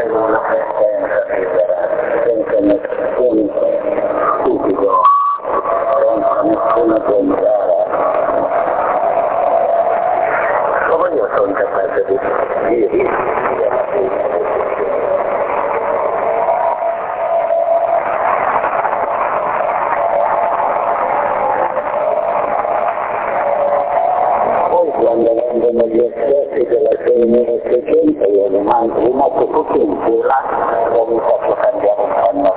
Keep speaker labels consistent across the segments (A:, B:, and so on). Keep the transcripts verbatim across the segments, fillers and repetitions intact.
A: mai una sentenza libera, senza nessun stupido, senza nessuna pensare. Come io sono capace di dire? Quando vengono gli esperti della seimilaseicento io li mando, li metto tutti in fila e mi faccio cambiare un panno.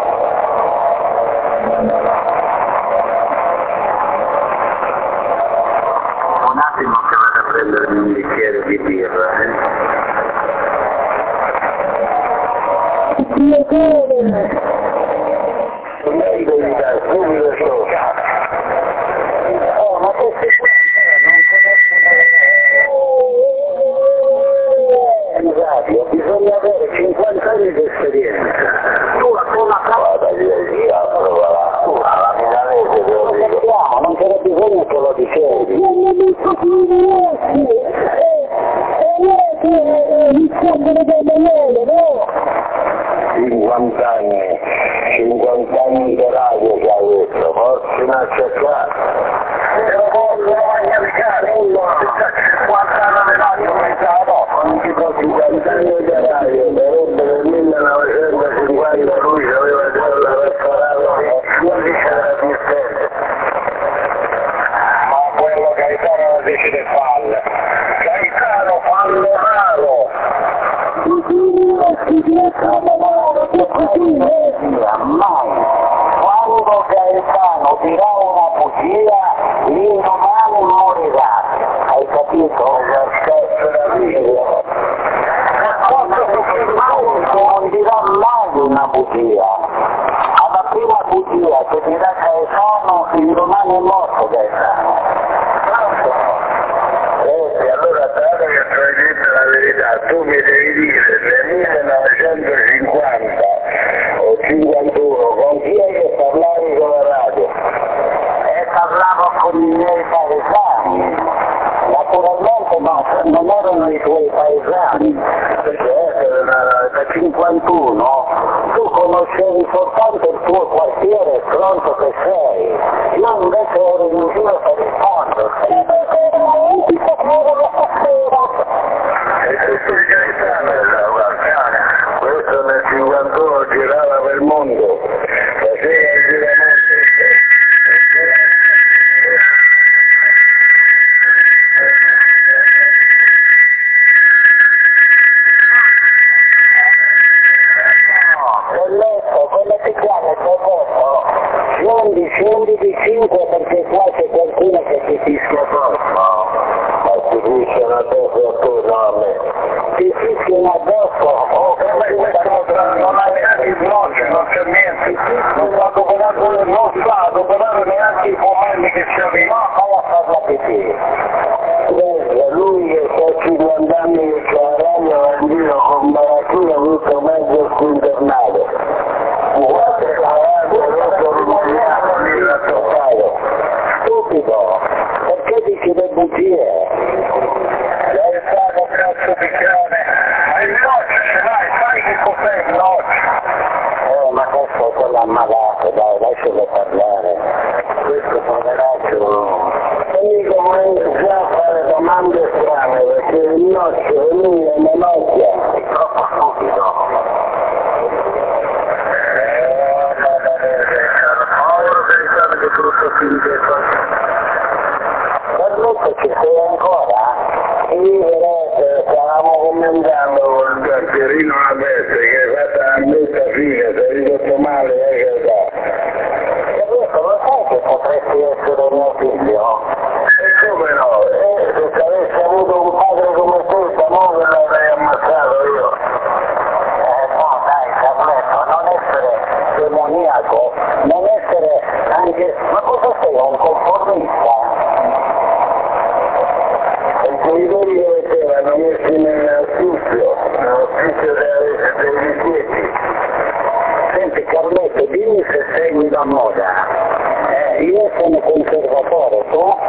A: Un attimo che vado a prendermi un bicchiere di birra. Lei devi dare subito sopra. Oh, ma che sei qua? Bisogna avere cinquanta anni di esperienza. Tu la tua vada via via, provala. Tu alla milanese te lo dico. Non c'era bisogno che lo dicevi. Non mi dico più niente. E iniziando le delle no? cinquanta anni, cinquanta anni di radio che hai detto, forse una cercata. Se lo voglio magnificare, cinquanta anni di radio pensavo, non ti può cinquanta anni di radio, per il millenovecentocinquanta lui aveva già restaurato undici anni di ma quello Gaetano non decide falle. Gaetano fallo raro! Mai! Quando Gaetano dirà una bugia, l'indomani morirà. Hai capito? Non dirà mai una bugia. Alla prima bugia che dirà Gaetano, l'indomani è morto Gaetano. E allora dato che tu hai detto la verità, tu mi devi dire se millenovecentocinquanta o cinquantuno con chi è che parlavi con la radio? E parlavo con i miei paesani. Naturalmente no, non erano i tuoi paesani, perché da cinquantuno tu conoscevi soltanto il tuo quartiere, pronto che sei. Io invece ero in giro per il mondo. E tutto il Gaetano, guarda, questo nel cinquantuno girava per il mondo, faceva il giramento. Scendi, scendi di cinque perché qua c'è qualcuno che ti fischia addosso. Ma ti fischiano addosso a tu, no a me. Ti fischiano addosso, oh, non hai neanche il blocco, non c'è niente. Non sta adoperando, non sta adoperando neanche i pomelli che c'aveva. No, vai a fare la pipì. Lui che sta cinquanta anni che c'è la radio va in giro con malattia tutto mezzo su internet. Guarda che la radio stupido, perché dici le bugie? Sei stato cazzo picchione, ma il noce ce l'hai, sai che cos'è il noce? Eh, ma questo è quello ammalato, dai, lascialo parlare. Questo poveraccio, amico, vuoi già fare domande strane, perché il noce è lui è una nocchia, è troppo stupido. Che brutto finché Carlotto ci sei ancora? Sì, eh, stavamo commentando con il caccherino a destra che è fatta una brutta fine, sei ridotto male, eh che sa. Carlotto, lo sai che potresti essere mio figlio? E come no? Eh, se avessi avuto un padre come te, stavolta l'avrei ammazzato io. Eh no, dai, Carlotto, non essere demoniaco, non essere anche... Ma cosa sei, un conformista? I genitori che mettevano messi nell'affitto, nell'affitto dei rifiuti. Senti Carletto, dimmi se segui la moda. Eh, io sono conservatore, tu?